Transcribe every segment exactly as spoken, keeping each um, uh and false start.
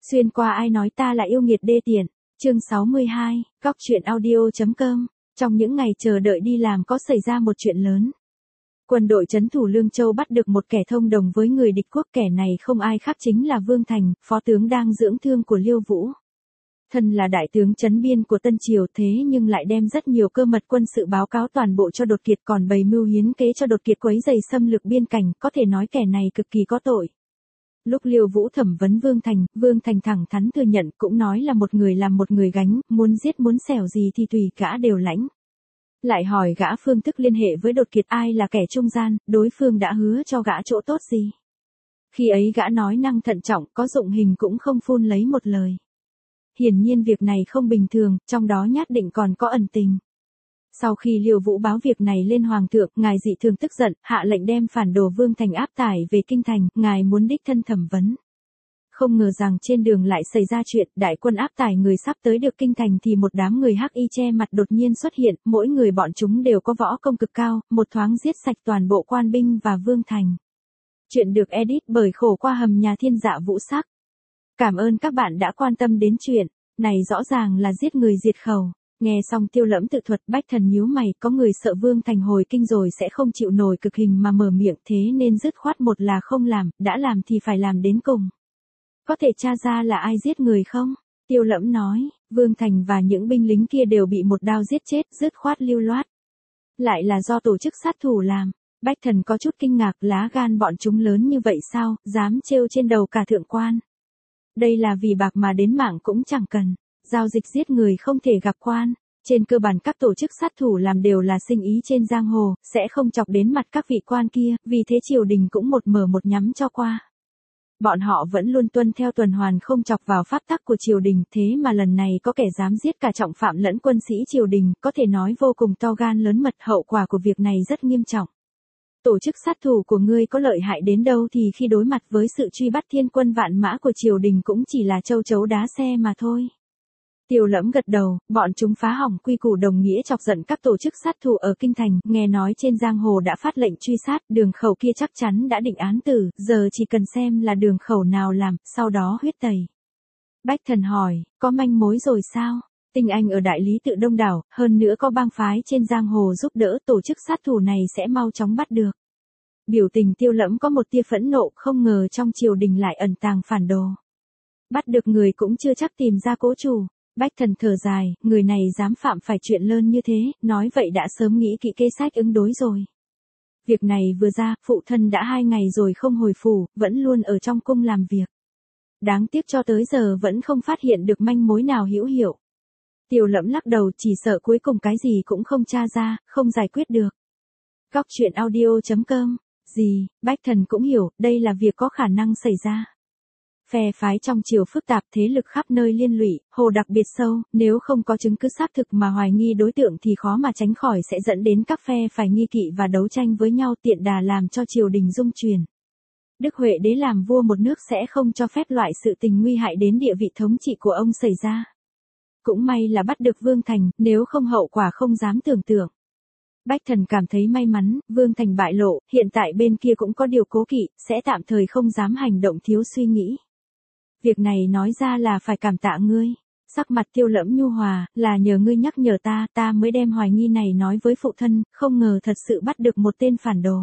Xuyên qua ai nói ta là yêu nghiệt đê tiện. Chương sáu mươi hai, góc truyện audio chấm com. Trong những ngày chờ đợi đi làm có xảy ra một chuyện lớn. Quân đội trấn thủ Lương Châu bắt được một kẻ thông đồng với người địch quốc, kẻ này không ai khác chính là Vương Thành, phó tướng đang dưỡng thương của Liêu Vũ. Thân là đại tướng trấn biên của Tân Triều thế nhưng lại đem rất nhiều cơ mật quân sự báo cáo toàn bộ cho Đột Kiệt, còn bày mưu hiến kế cho Đột Kiệt quấy rầy xâm lược biên cảnh, có thể nói kẻ này cực kỳ có tội. Lúc Liêu Vũ thẩm vấn Vương Thành, Vương Thành thẳng thắn thừa nhận, cũng nói là một người làm một người gánh, muốn giết muốn xẻo gì thì tùy gã đều lãnh. Lại hỏi gã phương thức liên hệ với Đột Kiệt ai là kẻ trung gian, đối phương đã hứa cho gã chỗ tốt gì. Khi ấy gã nói năng thận trọng, có dụng hình cũng không phun lấy một lời. Hiển nhiên việc này không bình thường, trong đó nhất định còn có ẩn tình. Sau khi Liêu Vũ báo việc này lên Hoàng thượng, ngài dị thường tức giận, hạ lệnh đem phản đồ Vương Thành áp tải về kinh thành, ngài muốn đích thân thẩm vấn. Không ngờ rằng trên đường lại xảy ra chuyện, đại quân áp tải người sắp tới được kinh thành thì một đám người hắc y che mặt đột nhiên xuất hiện, mỗi người bọn chúng đều có võ công cực cao, một thoáng giết sạch toàn bộ quan binh và Vương Thành. Chuyện được edit bởi Khổ Qua Hầm Nhà Thiên Dạ Vũ Sắc. Cảm ơn các bạn đã quan tâm đến chuyện này, rõ ràng là giết người diệt khẩu. Nghe xong Tiêu Lẫm tự thuật, Bách Thần nhíu mày, có người sợ Vương Thành hồi kinh rồi sẽ không chịu nổi cực hình mà mở miệng, thế nên dứt khoát một là không làm, đã làm thì phải làm đến cùng. Có thể tra ra là ai giết người không? Tiêu Lẫm nói, Vương Thành và những binh lính kia đều bị một đao giết chết, dứt khoát lưu loát. Lại là do tổ chức sát thủ làm. Bách Thần có chút kinh ngạc, lá gan bọn chúng lớn như vậy sao, dám trêu trên đầu cả thượng quan. Đây là vì bạc mà đến mạng cũng chẳng cần. Giao dịch giết người không thể gặp quan. Trên cơ bản các tổ chức sát thủ làm đều là sinh ý trên giang hồ, sẽ không chọc đến mặt các vị quan kia, vì thế triều đình cũng một mở một nhắm cho qua. Bọn họ vẫn luôn tuân theo tuần hoàn không chọc vào pháp tắc của triều đình, thế mà lần này có kẻ dám giết cả trọng phạm lẫn quân sĩ triều đình, có thể nói vô cùng to gan lớn mật, hậu quả của việc này rất nghiêm trọng. Tổ chức sát thủ của ngươi có lợi hại đến đâu thì khi đối mặt với sự truy bắt thiên quân vạn mã của triều đình cũng chỉ là châu chấu đá xe mà thôi. Tiêu Lẫm gật đầu, bọn chúng phá hỏng quy củ đồng nghĩa chọc giận các tổ chức sát thủ ở kinh thành, nghe nói trên giang hồ đã phát lệnh truy sát, Đường Khẩu kia chắc chắn đã định án tử, giờ chỉ cần xem là Đường Khẩu nào làm, sau đó huyết tẩy. Bách Thần hỏi, có manh mối rồi sao? Tinh anh ở đại lý tự đông đảo, hơn nữa có bang phái trên giang hồ giúp đỡ, tổ chức sát thủ này sẽ mau chóng bắt được. Biểu tình Tiêu Lẫm có một tia phẫn nộ, không ngờ trong triều đình lại ẩn tàng phản đồ. Bắt được người cũng chưa chắc tìm ra cố chủ. Bách Thần thở dài, người này dám phạm phải chuyện lớn như thế, nói vậy đã sớm nghĩ kỹ kế sách ứng đối rồi. Việc này vừa ra, phụ thân đã hai ngày rồi không hồi phủ, vẫn luôn ở trong cung làm việc. Đáng tiếc cho tới giờ vẫn không phát hiện được manh mối nào hữu hiệu. Tiêu Lẫm lắc đầu, chỉ sợ cuối cùng cái gì cũng không tra ra, không giải quyết được. Góc truyện audio chấm com. Gì, Bách Thần cũng hiểu, đây là việc có khả năng xảy ra. Phe phái trong triều phức tạp, thế lực khắp nơi liên lụy, hồ đặc biệt sâu, nếu không có chứng cứ xác thực mà hoài nghi đối tượng thì khó mà tránh khỏi sẽ dẫn đến các phe phải nghi kỵ và đấu tranh với nhau, tiện đà làm cho triều đình rung chuyển. Đức Huệ Đế làm vua một nước sẽ không cho phép loại sự tình nguy hại đến địa vị thống trị của ông xảy ra. Cũng may là bắt được Vương Thành, nếu không hậu quả không dám tưởng tượng. Bách Thần cảm thấy may mắn, Vương Thành bại lộ, hiện tại bên kia cũng có điều cố kỵ, sẽ tạm thời không dám hành động thiếu suy nghĩ. Việc này nói ra là phải cảm tạ ngươi. Sắc mặt Tiêu Lẫm nhu hòa, là nhờ ngươi nhắc nhở ta, ta mới đem hoài nghi này nói với phụ thân, không ngờ thật sự bắt được một tên phản đồ.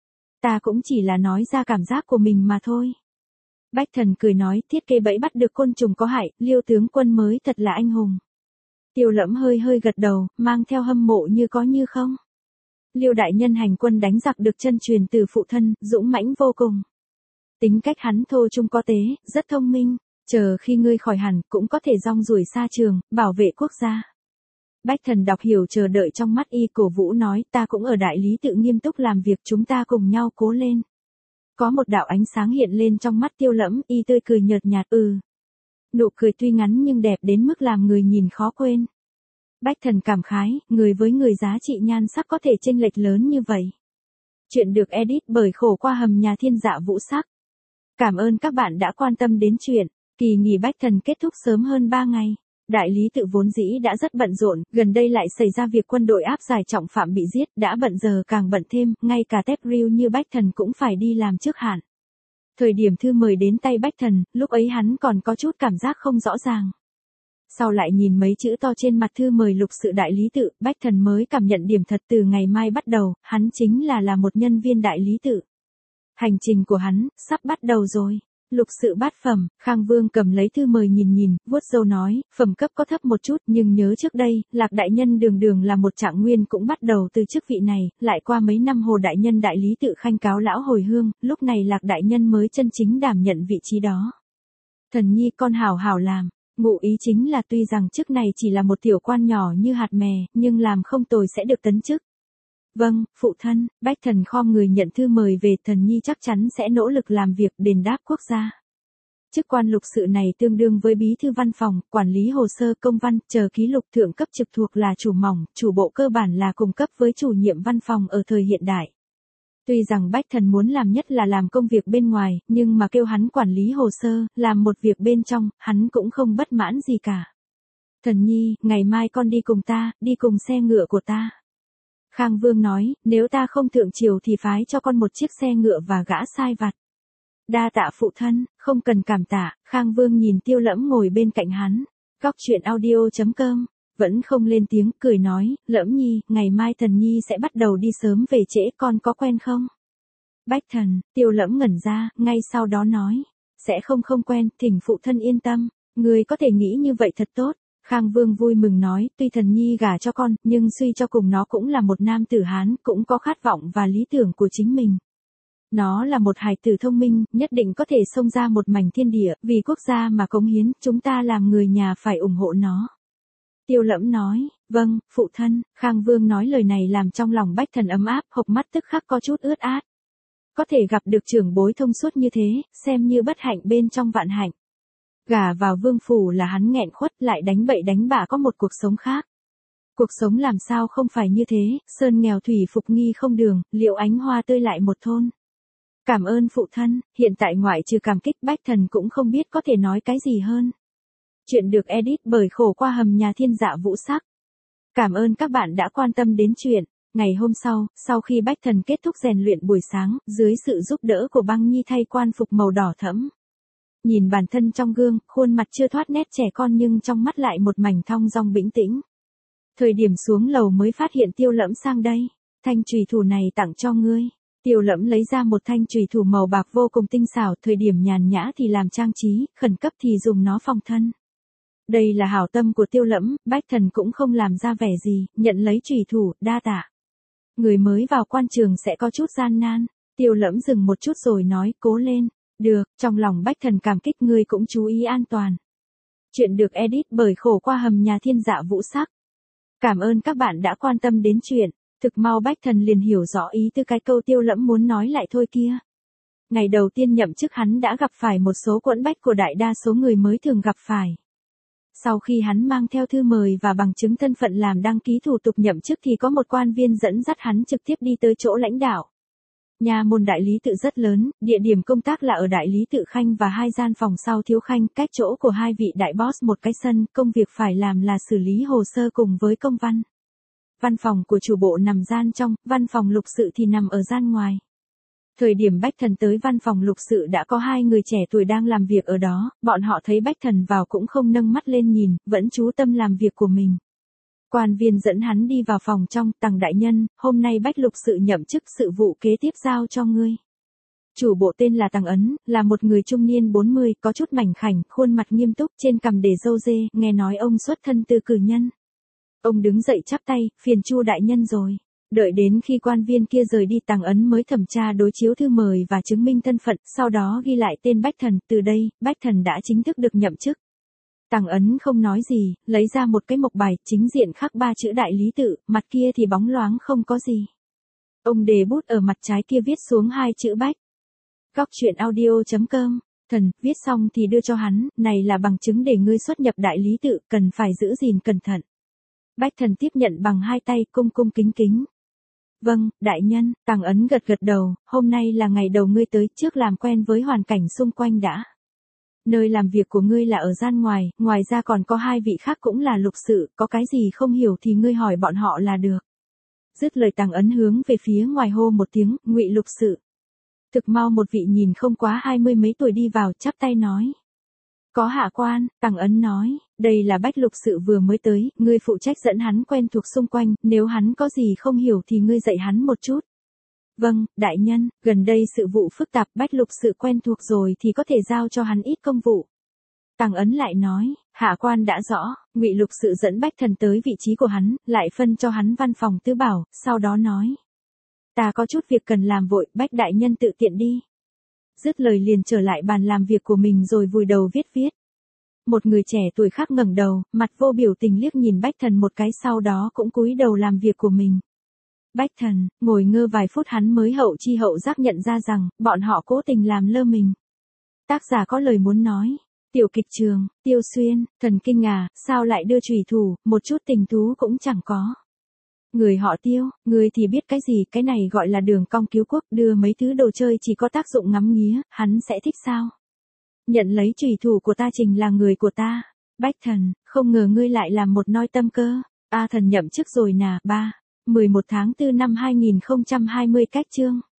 Ta cũng chỉ là nói ra cảm giác của mình mà thôi. Bách Thần cười nói, thiết kế bẫy bắt được côn trùng có hại, Liêu tướng quân mới thật là anh hùng. Tiêu Lẫm hơi hơi gật đầu, mang theo hâm mộ như có như không. Liêu đại nhân hành quân đánh giặc được chân truyền từ phụ thân, dũng mãnh vô cùng. Tính cách hắn thô trung có tế, rất thông minh, chờ khi ngươi khỏi hẳn cũng có thể rong ruổi xa trường, bảo vệ quốc gia. Bách Thần đọc hiểu chờ đợi trong mắt y, cổ vũ nói, ta cũng ở đại lý tự nghiêm túc làm việc, chúng ta cùng nhau cố lên. Có một đạo ánh sáng hiện lên trong mắt Tiêu Lẫm, y tươi cười nhợt nhạt, ừ. Nụ cười tuy ngắn nhưng đẹp đến mức làm người nhìn khó quên. Bách Thần cảm khái, người với người giá trị nhan sắc có thể chênh lệch lớn như vậy. Chuyện được edit bởi Khổ Qua Hầm Nhà Thiên Dạ Vũ Sắc. Cảm ơn các bạn đã quan tâm đến chuyện. Kỳ nghỉ Bách Thần kết thúc sớm hơn ba ngày. Đại lý tự vốn dĩ đã rất bận rộn, gần đây lại xảy ra việc quân đội áp giải trọng phạm bị giết, đã bận giờ càng bận thêm, ngay cả Tép Riu như Bách Thần cũng phải đi làm trước hạn. Thời điểm thư mời đến tay Bách Thần, lúc ấy hắn còn có chút cảm giác không rõ ràng. Sau lại nhìn mấy chữ to trên mặt thư mời lục sự đại lý tự, Bách Thần mới cảm nhận điểm thật từ ngày mai bắt đầu, hắn chính là là một nhân viên đại lý tự. Hành trình của hắn, sắp bắt đầu rồi. Lục sự bát phẩm, Khang Vương cầm lấy thư mời nhìn nhìn, vuốt râu nói, phẩm cấp có thấp một chút nhưng nhớ trước đây, Lạc Đại Nhân đường đường là một trạng nguyên cũng bắt đầu từ chức vị này, lại qua mấy năm Hồ Đại Nhân đại lý tự khanh cáo lão hồi hương, lúc này Lạc Đại Nhân mới chân chính đảm nhận vị trí đó. Thần nhi con hảo hảo làm, ngụ ý chính là tuy rằng chức này chỉ là một tiểu quan nhỏ như hạt mè, nhưng làm không tồi sẽ được tấn chức. Vâng, phụ thân, Bách Thần khom người nhận thư mời về, thần nhi chắc chắn sẽ nỗ lực làm việc đền đáp quốc gia. Chức quan lục sự này tương đương với bí thư văn phòng, quản lý hồ sơ công văn, chờ ký lục thượng cấp trực thuộc là chủ mỏng, chủ bộ cơ bản là cùng cấp với chủ nhiệm văn phòng ở thời hiện đại. Tuy rằng Bách Thần muốn làm nhất là làm công việc bên ngoài, nhưng mà kêu hắn quản lý hồ sơ, làm một việc bên trong, hắn cũng không bất mãn gì cả. Thần nhi, ngày mai con đi cùng ta, đi cùng xe ngựa của ta. Khang Vương nói, nếu ta không thượng triều thì phái cho con một chiếc xe ngựa và gã sai vặt. Đa tạ phụ thân, không cần cảm tạ, Khang Vương nhìn Tiêu Lẫm ngồi bên cạnh hắn. Góc chuyện audio chấm com, vẫn không lên tiếng, cười nói, Lẫm nhi, ngày mai thần nhi sẽ bắt đầu đi sớm về trễ, con có quen không? Bách Thần, Tiêu Lẫm ngẩn ra, ngay sau đó nói, sẽ không không quen, thỉnh phụ thân yên tâm, người có thể nghĩ như vậy thật tốt. Khang Vương vui mừng nói, tuy thần nhi gả cho con, nhưng suy cho cùng nó cũng là một nam tử Hán, cũng có khát vọng và lý tưởng của chính mình. Nó là một hài tử thông minh, nhất định có thể xông ra một mảnh thiên địa, vì quốc gia mà cống hiến, chúng ta làm người nhà phải ủng hộ nó. Tiêu Lẫm nói, vâng, phụ thân, Khang Vương nói lời này làm trong lòng Bách Thần ấm áp, hộc mắt tức khắc có chút ướt át. Có thể gặp được trưởng bối thông suốt như thế, xem như bất hạnh bên trong vạn hạnh. Gả vào vương phủ là hắn nghẹn khuất, lại đánh bậy đánh bạ có một cuộc sống khác. Cuộc sống làm sao không phải như thế, sơn nghèo thủy phục nghi không đường, liệu ánh hoa tươi lại một thôn. Cảm ơn phụ thân, hiện tại ngoại trừ cảm kích Bách Thần cũng không biết có thể nói cái gì hơn. Chuyện được edit bởi Khổ Qua Hầm Nhà Thiên Dạ Vũ Sắc. Cảm ơn các bạn đã quan tâm đến chuyện. Ngày hôm sau, sau khi Bách Thần kết thúc rèn luyện buổi sáng, dưới sự giúp đỡ của Băng Nhi thay quan phục màu đỏ thẫm. Nhìn bản thân trong gương, khuôn mặt chưa thoát nét trẻ con nhưng trong mắt lại một mảnh thong dong bĩnh tĩnh. Thời điểm xuống lầu mới phát hiện Tiêu Lẫm sang đây. Thanh chùy thủ này tặng cho ngươi. Tiêu Lẫm lấy ra một thanh chùy thủ màu bạc vô cùng tinh xảo, thời điểm nhàn nhã thì làm trang trí, khẩn cấp thì dùng nó phòng thân. Đây là hảo tâm của Tiêu Lẫm, Bách Thần cũng không làm ra vẻ gì, nhận lấy chùy thủ, đa tạ. Người mới vào quan trường sẽ có chút gian nan. Tiêu Lẫm dừng một chút rồi nói, cố lên. Được, trong lòng Bách Thần cảm kích, ngươi cũng chú ý an toàn. Chuyện được edit bởi Khổ Qua Hầm Nhà Thiên Dạ Vũ Sắc. Cảm ơn các bạn đã quan tâm đến chuyện. Thực mau Bách Thần liền hiểu rõ ý từ cái câu Tiêu Lẫm muốn nói lại thôi kia. Ngày đầu tiên nhậm chức hắn đã gặp phải một số quẫn bách của đại đa số người mới thường gặp phải. Sau khi hắn mang theo thư mời và bằng chứng thân phận làm đăng ký thủ tục nhậm chức thì có một quan viên dẫn dắt hắn trực tiếp đi tới chỗ lãnh đạo. Nhà môn đại lý tự rất lớn, địa điểm công tác là ở đại lý tự khanh và hai gian phòng sau thiếu khanh, cách chỗ của hai vị đại boss một cái sân, công việc phải làm là xử lý hồ sơ cùng với công văn. Văn phòng của chủ bộ nằm gian trong, văn phòng lục sự thì nằm ở gian ngoài. Thời điểm Bách Thần tới văn phòng lục sự đã có hai người trẻ tuổi đang làm việc ở đó, bọn họ thấy Bách Thần vào cũng không nâng mắt lên nhìn, vẫn chú tâm làm việc của mình. Quan viên dẫn hắn đi vào phòng trong, Tằng đại nhân, hôm nay Bách lục sự nhậm chức, sự vụ kế tiếp giao cho ngươi. Chủ bộ tên là Tằng Ấn, là một người trung niên bốn mươi, có chút mảnh khảnh, khuôn mặt nghiêm túc, trên cằm để râu dê, nghe nói ông xuất thân từ cử nhân. Ông đứng dậy chắp tay, phiền Chu đại nhân rồi. Đợi đến khi quan viên kia rời đi, Tằng Ấn mới thẩm tra đối chiếu thư mời và chứng minh thân phận, sau đó ghi lại tên Bách Thần, từ đây, Bách Thần đã chính thức được nhậm chức. Tằng Ấn không nói gì, lấy ra một cái mộc bài, chính diện khắc ba chữ đại lý tự, mặt kia thì bóng loáng không có gì. Ông đề bút ở mặt trái kia viết xuống hai chữ Bách. Góc chuyện audio chấm com, Thần, viết xong thì đưa cho hắn, này là bằng chứng để ngươi xuất nhập đại lý tự, cần phải giữ gìn cẩn thận. Bách Thần tiếp nhận bằng hai tay, cung cung kính kính. Vâng, đại nhân, Tằng Ấn gật gật đầu, hôm nay là ngày đầu ngươi tới, trước làm quen với hoàn cảnh xung quanh đã. Nơi làm việc của ngươi là ở gian ngoài, ngoài ra còn có hai vị khác cũng là lục sự, có cái gì không hiểu thì ngươi hỏi bọn họ là được. Dứt lời Tằng Ấn hướng về phía ngoài hô một tiếng, Ngụy lục sự. Thực mau một vị nhìn không quá hai mươi mấy tuổi đi vào chắp tay nói. Có hạ quan, Tằng Ấn nói, đây là Bách Lục Sự vừa mới tới, ngươi phụ trách dẫn hắn quen thuộc xung quanh, nếu hắn có gì không hiểu thì ngươi dạy hắn một chút. Vâng, đại nhân, gần đây sự vụ phức tạp, Bách Lục Sự quen thuộc rồi thì có thể giao cho hắn ít công vụ. Tằng Ấn lại nói, hạ quan đã rõ, Ngụy Lục Sự dẫn Bách Thần tới vị trí của hắn, lại phân cho hắn văn phòng tứ bảo, sau đó nói. Ta có chút việc cần làm vội, Bách đại nhân tự tiện đi. Dứt lời liền trở lại bàn làm việc của mình rồi vùi đầu viết viết. Một người trẻ tuổi khác ngẩng đầu, mặt vô biểu tình liếc nhìn Bách Thần một cái sau đó cũng cúi đầu làm việc của mình. Bách Thần, ngồi ngơ vài phút hắn mới hậu chi hậu giác nhận ra rằng, bọn họ cố tình làm lơ mình. Tác giả có lời muốn nói. Tiểu kịch trường, Tiêu Xuyên, thần kinh à, sao lại đưa chùy thủ, một chút tình thú cũng chẳng có. Người họ Tiêu, người thì biết cái gì, cái này gọi là đường cong cứu quốc, đưa mấy thứ đồ chơi chỉ có tác dụng ngắm nghía, hắn sẽ thích sao? Nhận lấy chùy thủ của ta Trình là người của ta. Bách Thần, không ngờ ngươi lại làm một noi tâm cơ. A Thần nhậm chức rồi nà, ba. mười một tháng tư năm hai nghìn không trăm hai mươi cách chương.